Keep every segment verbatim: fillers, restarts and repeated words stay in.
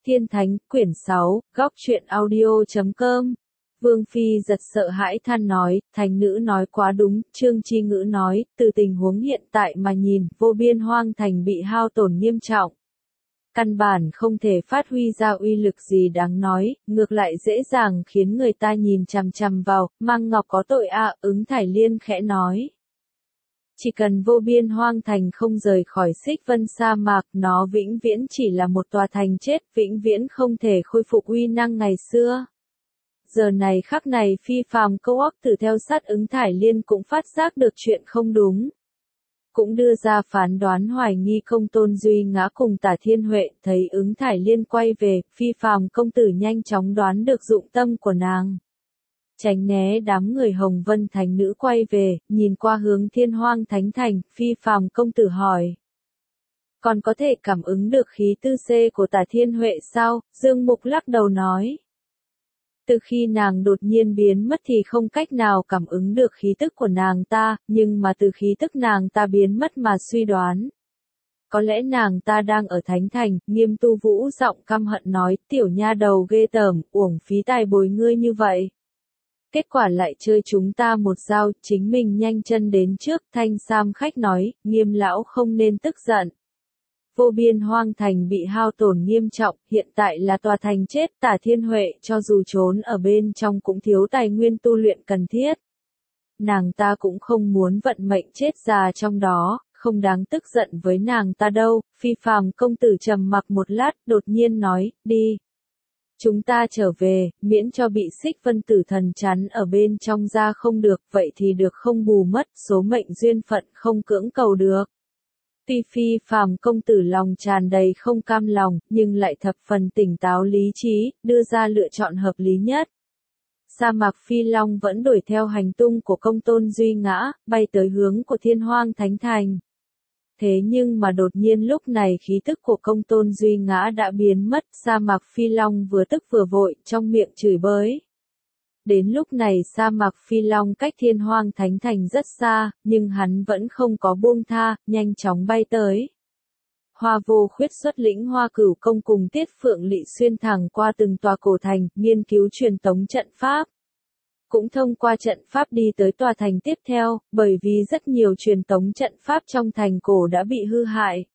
Thiên Thánh, quyển sáu, góc truyện audio chấm com. Vương Phi giật sợ hãi than nói, thành nữ nói quá đúng, Trương Chi Ngữ nói, từ tình huống hiện tại mà nhìn, vô biên hoang thành bị hao tổn nghiêm trọng. Căn bản không thể phát huy ra uy lực gì đáng nói, ngược lại dễ dàng khiến người ta nhìn chằm chằm vào, Mang Ngọc có tội à, Ứng Thải Liên khẽ nói. Chỉ cần vô biên hoang thành không rời khỏi Xích Vân sa mạc, nó vĩnh viễn chỉ là một tòa thành chết, vĩnh viễn không thể khôi phục uy năng ngày xưa. Giờ này khắc này Phi Phàm câu óc từ theo sát Ứng Thải Liên cũng phát giác được chuyện không đúng. Cũng đưa ra phán đoán hoài nghi Công Tôn Duy Ngã cùng Tả Thiên Huệ, thấy Ứng Thải Liên quay về, Phi Phàm công tử nhanh chóng đoán được dụng tâm của nàng. Tránh né đám người Hồng Vân Thánh nữ quay về, nhìn qua hướng Thiên Hoang Thánh Thành, Phi Phàm công tử hỏi. Còn có thể cảm ứng được khí tư xê của Tả Thiên Huệ sao? Dương Mục lắc đầu nói. Từ khi nàng đột nhiên biến mất thì không cách nào cảm ứng được khí tức của nàng ta, nhưng mà từ khí tức nàng ta biến mất mà suy đoán. Có lẽ nàng ta đang ở Thánh Thành, Nghiêm Tu Vũ giọng căm hận nói, tiểu nha đầu ghê tởm, uổng phí tài bồi ngươi như vậy. Kết quả lại chơi chúng ta một dao, chính mình nhanh chân đến trước, Thanh Sam khách nói, Nghiêm lão không nên tức giận. Vô biên hoang thành bị hao tổn nghiêm trọng, hiện tại là tòa thành chết, Tả Thiên Huệ cho dù trốn ở bên trong cũng thiếu tài nguyên tu luyện cần thiết. Nàng ta cũng không muốn vận mệnh chết già trong đó, không đáng tức giận với nàng ta đâu. Phi Phàm công tử trầm mặc một lát, đột nhiên nói, đi. Chúng ta trở về, miễn cho bị Xích Vân tử thần chắn ở bên trong ra không được, vậy thì được không bù mất, số mệnh duyên phận không cưỡng cầu được. Tuy Phi Phàm công tử lòng tràn đầy không cam lòng, nhưng lại thập phần tỉnh táo lý trí, đưa ra lựa chọn hợp lý nhất. Sa mạc Phi Long vẫn đuổi theo hành tung của Công Tôn Duy Ngã, bay tới hướng của Thiên Hoang Thánh Thành. Thế nhưng mà đột nhiên lúc này khí tức của Công Tôn Duy Ngã đã biến mất, Sa mạc Phi Long vừa tức vừa vội, trong miệng chửi bới. Đến lúc này sa mạc Phi Long cách Thiên Hoang Thánh Thành rất xa, nhưng hắn vẫn không có buông tha, nhanh chóng bay tới. Hoa Vô Khuyết xuất lĩnh Hoa Cửu Công cùng Tiết Phượng Lị xuyên thẳng qua từng tòa cổ thành, nghiên cứu truyền tống trận pháp. Cũng thông qua trận pháp đi tới tòa thành tiếp theo, bởi vì rất nhiều truyền tống trận pháp trong thành cổ đã bị hư hại.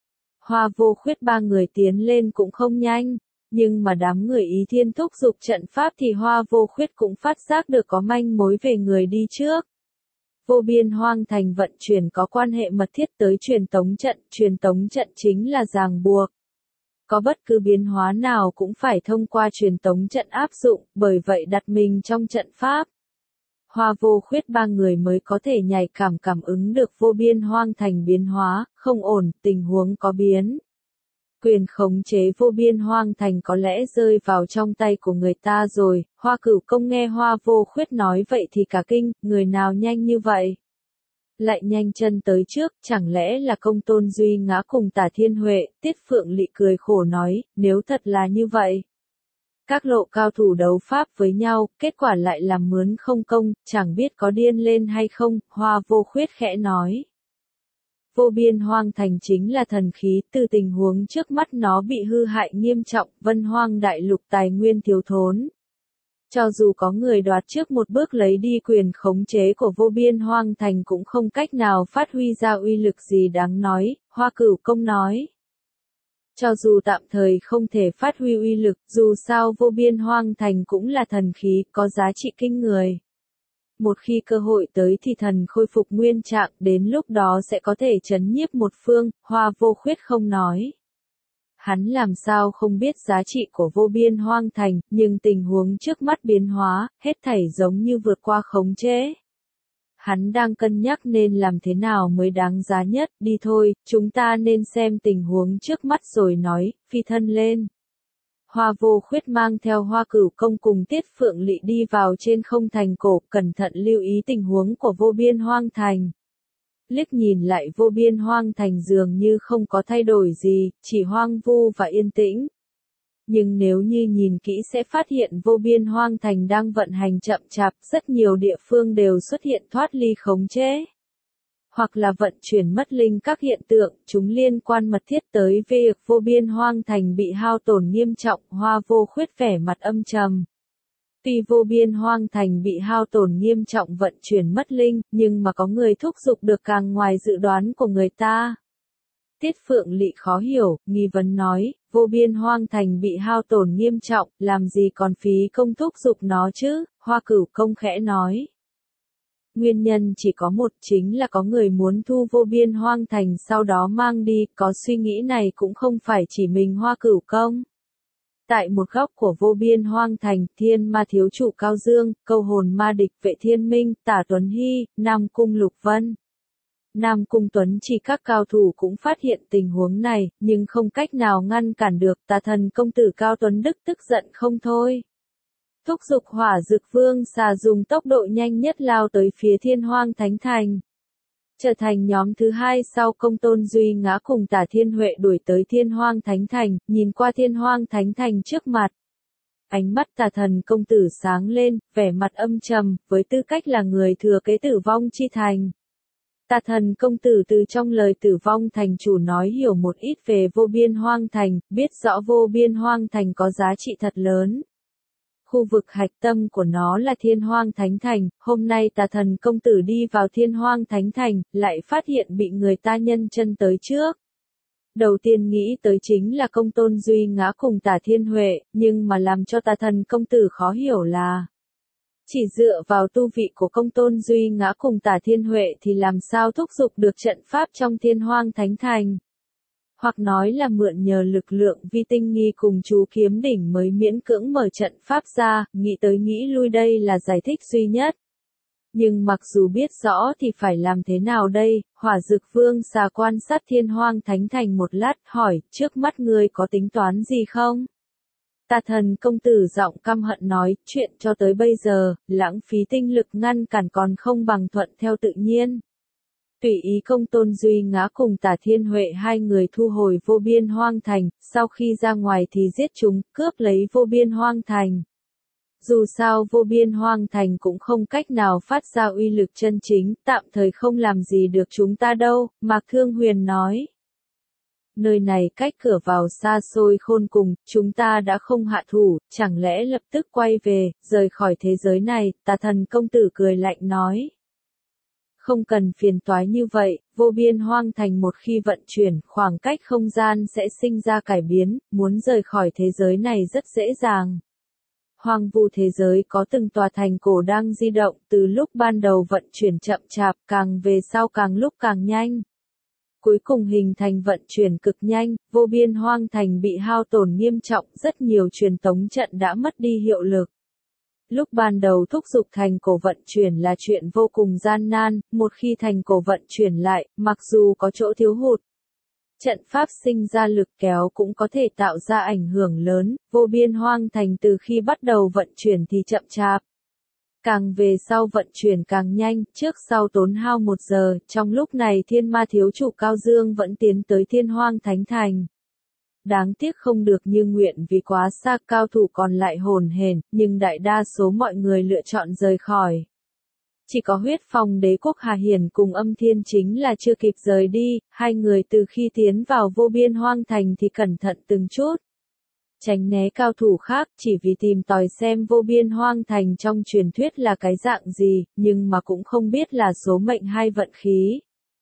Hoa Vô Khuyết ba người tiến lên cũng không nhanh. Nhưng mà đám người Ý Thiên thúc giục trận pháp thì Hoa Vô Khuyết cũng phát giác được có manh mối về người đi trước. Vô biên hoang thành vận chuyển có quan hệ mật thiết tới truyền tống trận, truyền tống trận chính là ràng buộc. Có bất cứ biến hóa nào cũng phải thông qua truyền tống trận áp dụng, bởi vậy đặt mình trong trận pháp. Hoa Vô Khuyết ba người mới có thể nhạy cảm cảm ứng được vô biên hoang thành biến hóa, không ổn, tình huống có biến. Quyền khống chế vô biên hoang thành có lẽ rơi vào trong tay của người ta rồi. Hoa Cửu Công nghe Hoa Vô Khuyết nói vậy thì cả kinh, người nào nhanh như vậy? Lại nhanh chân tới trước, chẳng lẽ là Công Tôn Duy Ngã cùng Tả Thiên Huệ? Tiết Phượng Lị cười khổ nói, nếu thật là như vậy. Các lộ cao thủ đấu pháp với nhau, kết quả lại làm mướn không công, chẳng biết có điên lên hay không, Hoa Vô Khuyết khẽ nói. Vô biên hoang thành chính là thần khí, từ tình huống trước mắt nó bị hư hại nghiêm trọng, Vân Hoang đại lục tài nguyên thiếu thốn. Cho dù có người đoạt trước một bước lấy đi quyền khống chế của vô biên hoang thành cũng không cách nào phát huy ra uy lực gì đáng nói, Hoa Cửu Công nói. Cho dù tạm thời không thể phát huy uy lực, dù sao vô biên hoang thành cũng là thần khí, có giá trị kinh người. Một khi cơ hội tới thì thần khôi phục nguyên trạng, đến lúc đó sẽ có thể trấn nhiếp một phương, Hoa Vô Khuyết không nói. Hắn làm sao không biết giá trị của vô biên hoang thành, nhưng tình huống trước mắt biến hóa, hết thảy giống như vượt qua khống chế. Hắn đang cân nhắc nên làm thế nào mới đáng giá nhất, đi thôi, chúng ta nên xem tình huống trước mắt rồi nói, phi thân lên. Hoa Vô Khuyết mang theo Hoa Cửu Công cùng Tiết Phượng Lị đi vào trên không thành cổ, cẩn thận lưu ý tình huống của vô biên hoang thành. Liếc nhìn lại vô biên hoang thành dường như không có thay đổi gì, chỉ hoang vu và yên tĩnh. Nhưng nếu như nhìn kỹ sẽ phát hiện vô biên hoang thành đang vận hành chậm chạp, rất nhiều địa phương đều xuất hiện thoát ly khống chế. hoặc là vận chuyển mất linh các hiện tượng, chúng liên quan mật thiết tới việc vô biên hoang thành bị hao tổn nghiêm trọng. Hoa Vô Khuyết vẻ mặt âm trầm. Tuy vô biên hoang thành bị hao tổn nghiêm trọng vận chuyển mất linh, nhưng mà có người thúc giục được càng ngoài dự đoán của người ta. Tiết Phượng Lị khó hiểu, nghi vấn nói, vô biên hoang thành bị hao tổn nghiêm trọng, làm gì còn phí công thúc giục nó chứ? Hoa Cửu Công khẽ nói. Nguyên nhân chỉ có một, chính là có người muốn thu vô biên hoang thành sau đó mang đi, có suy nghĩ này cũng không phải chỉ mình Hoa Cửu Công. Tại một góc của vô biên hoang thành, Thiên Ma thiếu chủ Cao Dương, Câu Hồn Ma địch Vệ Thiên Minh, Tả Tuấn Hy, Nam Cung Lục Vân. Nam Cung Tuấn chỉ các cao thủ cũng phát hiện tình huống này, nhưng không cách nào ngăn cản được. Tà Thần công tử Cao Tuấn Đức tức giận không thôi. Thúc giục Hỏa Dực Vương xà dùng tốc độ nhanh nhất lao tới phía Thiên Hoang Thánh Thành. Trở thành nhóm thứ hai sau Công Tôn Duy Ngã cùng Tả Thiên Huệ đuổi tới Thiên Hoang Thánh Thành, nhìn qua Thiên Hoang Thánh Thành trước mặt. Ánh mắt Tà Thần công tử sáng lên, vẻ mặt âm trầm, với tư cách là người thừa kế Tử Vong chi thành. Tà Thần công tử từ trong lời Tử Vong thành chủ nói hiểu một ít về vô biên hoang thành, biết rõ vô biên hoang thành có giá trị thật lớn. Khu vực hạch tâm của nó là Thiên Hoang Thánh Thành, hôm nay Tà Thần công tử đi vào Thiên Hoang Thánh Thành, lại phát hiện bị người ta nhân chân tới trước. Đầu tiên nghĩ tới chính là Công Tôn Duy Ngã cùng Tả Thiên Huệ, nhưng mà làm cho Tà Thần công tử khó hiểu là chỉ dựa vào tu vị của Công Tôn Duy Ngã cùng Tả Thiên Huệ thì làm sao thúc giục được trận pháp trong Thiên Hoang Thánh Thành. Hoặc nói là mượn nhờ lực lượng vi tinh nghi cùng chú kiếm đỉnh mới miễn cưỡng mở trận pháp ra, nghĩ tới nghĩ lui đây là giải thích duy nhất. Nhưng mặc dù biết rõ thì phải làm thế nào đây? Hỏa Dực Vương xà quan sát Thiên Hoang Thánh Thành một lát, hỏi, trước mắt ngươi có tính toán gì không? Tà Thần công tử giọng căm hận nói, chuyện cho tới bây giờ, lãng phí tinh lực ngăn cản còn không bằng thuận theo tự nhiên. Tùy ý Công Tôn Duy Ngã cùng Tả Thiên Huệ hai người thu hồi vô biên hoang thành, sau khi ra ngoài thì giết chúng, cướp lấy vô biên hoang thành. Dù sao vô biên hoang thành cũng không cách nào phát ra uy lực chân chính, tạm thời không làm gì được chúng ta đâu, Mạc Thương Huyền nói. Nơi này cách cửa vào xa xôi khôn cùng, chúng ta đã không hạ thủ, chẳng lẽ lập tức quay về, rời khỏi thế giới này? Tà Thần công tử cười lạnh nói. Không cần phiền toái như vậy, vô biên hoang thành một khi vận chuyển, khoảng cách không gian sẽ sinh ra cải biến, muốn rời khỏi thế giới này rất dễ dàng. Hoang vu thế giới có từng tòa thành cổ đang di động, từ lúc ban đầu vận chuyển chậm chạp, càng về sau càng lúc càng nhanh. Cuối cùng hình thành vận chuyển cực nhanh, vô biên hoang thành bị hao tổn nghiêm trọng, rất nhiều truyền tống trận đã mất đi hiệu lực. Lúc ban đầu thúc giục thành cổ vận chuyển là chuyện vô cùng gian nan, một khi thành cổ vận chuyển lại, mặc dù có chỗ thiếu hụt, trận pháp sinh ra lực kéo cũng có thể tạo ra ảnh hưởng lớn, vô biên hoang thành từ khi bắt đầu vận chuyển thì chậm chạp. Càng về sau vận chuyển càng nhanh, trước sau tốn hao một giờ, trong lúc này Thiên Ma thiếu chủ Cao Dương vẫn tiến tới Thiên Hoang Thánh Thành. Đáng tiếc không được như nguyện vì quá xa, cao thủ còn lại hồn hển, nhưng đại đa số mọi người lựa chọn rời khỏi. Chỉ có Huyết Phong Đế quốc Hà Hiển cùng Âm Thiên Chính là chưa kịp rời đi, hai người từ khi tiến vào vô biên hoang thành thì cẩn thận từng chút. Tránh né cao thủ khác chỉ vì tìm tòi xem vô biên hoang thành trong truyền thuyết là cái dạng gì, nhưng mà cũng không biết là số mệnh hay vận khí.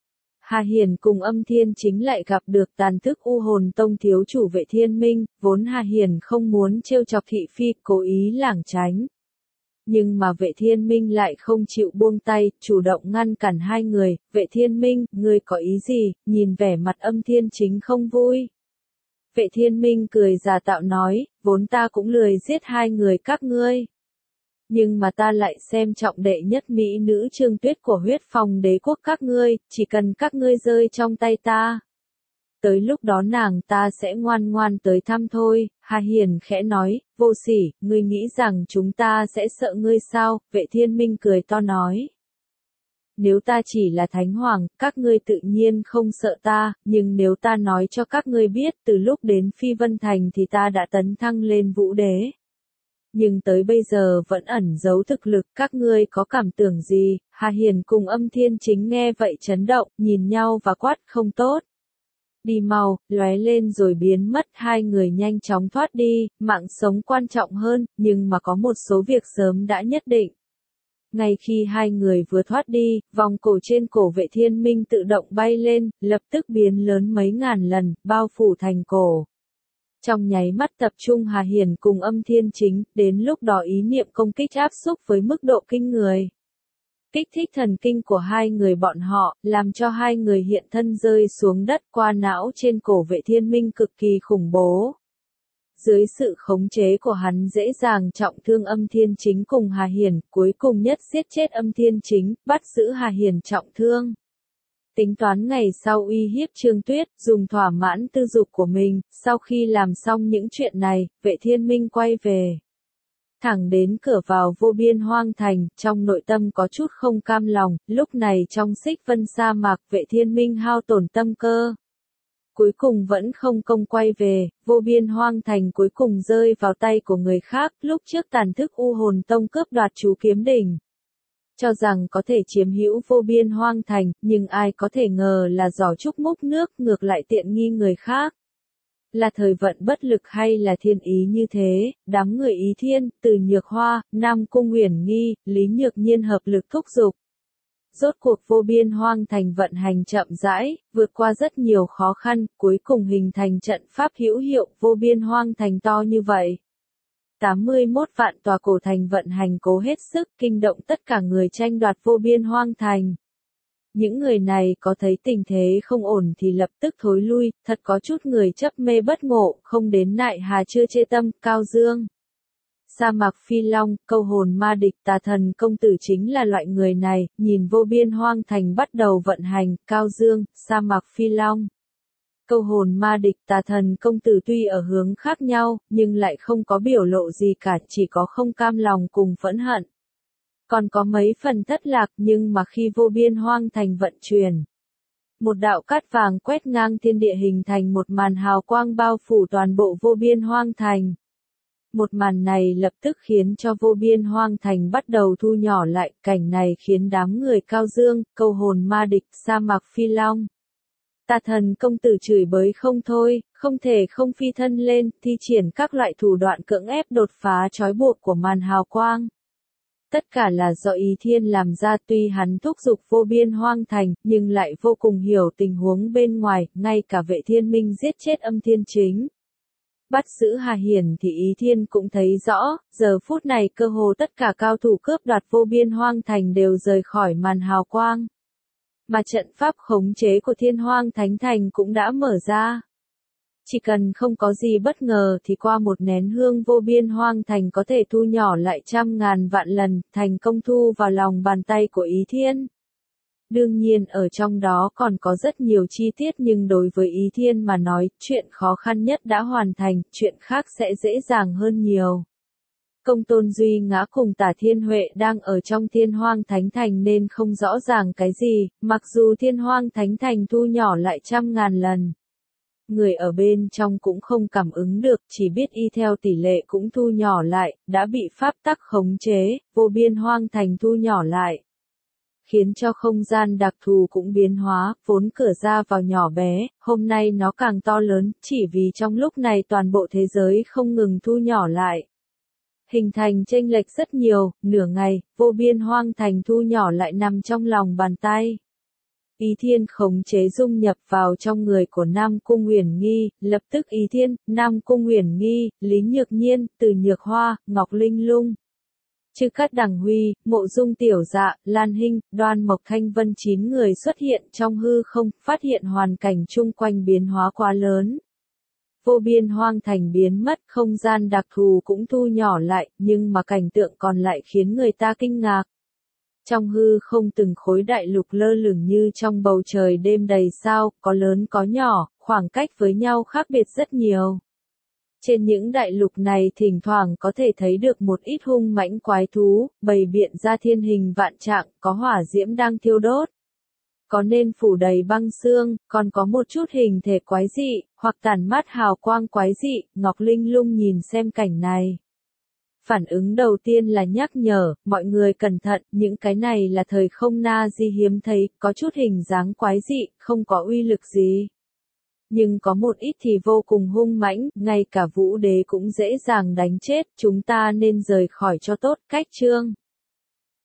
Hà Hiển cùng Âm Thiên Chính lại gặp được tàn thức U Hồn Tông thiếu chủ Vệ Thiên Minh, vốn Hà Hiển không muốn trêu chọc thị phi, cố ý lảng tránh. Nhưng mà Vệ Thiên Minh lại không chịu buông tay, chủ động ngăn cản hai người. Vệ Thiên Minh, ngươi có ý gì? Nhìn vẻ mặt Âm Thiên Chính không vui. Vệ Thiên Minh cười giả tạo nói, vốn ta cũng lười giết hai người các ngươi. Nhưng mà ta lại xem trọng đệ nhất mỹ nữ Trương Tuyết của Huyết Phong Đế quốc các ngươi, chỉ cần các ngươi rơi trong tay ta. Tới lúc đó nàng ta sẽ ngoan ngoan tới thăm thôi. Hà Hiển khẽ nói, vô sỉ, ngươi nghĩ rằng chúng ta sẽ sợ ngươi sao? Vệ Thiên Minh cười to nói. Nếu ta chỉ là Thánh Hoàng, các ngươi tự nhiên không sợ ta, nhưng nếu ta nói cho các ngươi biết từ lúc đến Phi Vân Thành thì ta đã tấn thăng lên Vũ Đế. nhưng tới bây giờ vẫn ẩn giấu thực lực, các ngươi có cảm tưởng gì? Hà Hiền cùng Âm Thiên Chính nghe vậy chấn động, nhìn nhau và quát không tốt. Đi mau, lóe lên rồi biến mất, hai người nhanh chóng thoát đi, mạng sống quan trọng hơn, nhưng mà có một số việc sớm đã nhất định. Ngay khi hai người vừa thoát đi, vòng cổ trên cổ Vệ Thiên Minh tự động bay lên, lập tức biến lớn mấy ngàn lần, bao phủ thành cổ. Trong nháy mắt tập trung Hà Hiền cùng Âm Thiên Chính, đến lúc đó ý niệm công kích áp xúc với mức độ kinh người. Kích thích thần kinh của hai người bọn họ, làm cho hai người hiện thân rơi xuống đất, qua não trên cổ Vệ Thiên Minh cực kỳ khủng bố. Dưới sự khống chế của hắn dễ dàng trọng thương Âm Thiên Chính cùng Hà Hiền, cuối cùng nhất giết chết Âm Thiên Chính, bắt giữ Hà Hiền trọng thương. Tính toán ngày sau uy hiếp Trương Tuyết, dùng thỏa mãn tư dục của mình, sau khi làm xong những chuyện này, Vệ Thiên Minh quay về. Thẳng đến cửa vào vô biên hoang thành, trong nội tâm có chút không cam lòng, lúc này trong Xích Vân sa mạc Vệ Thiên Minh hao tổn tâm cơ. Cuối cùng vẫn không công quay về, vô biên hoang thành cuối cùng rơi vào tay của người khác, lúc trước tàn thức U Hồn Tông cướp đoạt chú kiếm đỉnh. Cho rằng có thể chiếm hữu vô biên hoang thành, nhưng ai có thể ngờ là giỏ trúc múc nước ngược lại tiện nghi người khác. Là thời vận bất lực hay là thiên ý như thế, đám người Ý Thiên, từ Nhược Hoa, Nam Cung Uyển Nghi, Lý Nhược Nhiên hợp lực thúc giục. Rốt cuộc vô biên hoang thành vận hành chậm rãi, vượt qua rất nhiều khó khăn, cuối cùng hình thành trận pháp hữu hiệu vô biên hoang thành to như vậy. tám mươi mốt vạn tòa cổ thành vận hành cố hết sức, kinh động tất cả người tranh đoạt vô biên hoang thành. Những người này có thấy tình thế không ổn thì lập tức thối lui, thật có chút người chấp mê bất ngộ, không đến nại hà chưa chê tâm, Cao Dương. Sa mạc Phi Long, câu hồn ma địch tà thần công tử chính là loại người này, nhìn vô biên hoang thành bắt đầu vận hành, Cao Dương, sa mạc Phi Long. Câu hồn ma địch tà thần công tử tuy ở hướng khác nhau, nhưng lại không có biểu lộ gì cả, chỉ có không cam lòng cùng phẫn hận. Còn có mấy phần thất lạc, nhưng mà khi vô biên hoang thành vận chuyển. Một đạo cát vàng quét ngang thiên địa hình thành một màn hào quang bao phủ toàn bộ vô biên hoang thành. Một màn này lập tức khiến cho vô biên hoang thành bắt đầu thu nhỏ lại, cảnh này khiến đám người Cao Dương, câu hồn ma địch, sa mạc Phi Long. Tà thần công tử chửi bới không thôi, không thể không phi thân lên, thi triển các loại thủ đoạn cưỡng ép đột phá trói buộc của màn hào quang. Tất cả là do Ý Thiên làm ra, tuy hắn thúc giục vô biên hoang thành, nhưng lại vô cùng hiểu tình huống bên ngoài, ngay cả Vệ Thiên Minh giết chết Âm Thiên Chính. Bắt giữ Hà Hiền thì Ý Thiên cũng thấy rõ, giờ phút này cơ hồ tất cả cao thủ cướp đoạt vô biên hoang thành đều rời khỏi màn hào quang. Mà trận pháp khống chế của Thiên Hoang Thánh Thành cũng đã mở ra. Chỉ cần không có gì bất ngờ thì qua một nén hương vô biên hoang thành có thể thu nhỏ lại trăm ngàn vạn lần, thành công thu vào lòng bàn tay của Ý Thiên. Đương nhiên ở trong đó còn có rất nhiều chi tiết, nhưng đối với Ý Thiên mà nói, chuyện khó khăn nhất đã hoàn thành, chuyện khác sẽ dễ dàng hơn nhiều. Công Tôn Duy Ngã cùng Tả Thiên Huệ đang ở trong Thiên Hoang Thánh Thành nên không rõ ràng cái gì, mặc dù Thiên Hoang Thánh Thành thu nhỏ lại trăm ngàn lần. Người ở bên trong cũng không cảm ứng được, chỉ biết y theo tỷ lệ cũng thu nhỏ lại, đã bị pháp tắc khống chế, vô biên hoang thành thu nhỏ lại. Khiến cho không gian đặc thù cũng biến hóa, vốn cửa ra vào nhỏ bé, hôm nay nó càng to lớn, chỉ vì trong lúc này toàn bộ thế giới không ngừng thu nhỏ lại. Hình thành chênh lệch rất nhiều, nửa ngày, vô biên hoang thành thu nhỏ lại nằm trong lòng bàn tay. Ý Thiên khống chế dung nhập vào trong người của Nam Cung Uyển Nghi, lập tức Ý Thiên, Nam Cung Uyển Nghi, Lý Nhược Nhiên, Từ Nhược Hoa, Ngọc Linh Lung, Chư Cát Đằng Huy, Mộ Dung Tiểu Dạ, Lan Hinh, Đoan Mộc Thanh Vân chín người xuất hiện trong hư không, phát hiện hoàn cảnh chung quanh biến hóa quá lớn. Vô biên hoang thành biến mất, không gian đặc thù cũng thu nhỏ lại, nhưng mà cảnh tượng còn lại khiến người ta kinh ngạc. Trong hư không từng khối đại lục lơ lửng như trong bầu trời đêm đầy sao, có lớn có nhỏ, khoảng cách với nhau khác biệt rất nhiều. Trên những đại lục này thỉnh thoảng có thể thấy được một ít hung mãnh quái thú, bày biện ra thiên hình vạn trạng, có hỏa diễm đang thiêu đốt. Có nên phủ đầy băng xương, còn có một chút hình thể quái dị, hoặc tản mát hào quang quái dị, Ngọc Linh Lung nhìn xem cảnh này. Phản ứng đầu tiên là nhắc nhở, mọi người cẩn thận, những cái này là thời không na di hiếm thấy, có chút hình dáng quái dị, không có uy lực gì. Nhưng có một ít thì vô cùng hung mãnh, ngay cả vũ đế cũng dễ dàng đánh chết, chúng ta nên rời khỏi cho tốt, cách chương.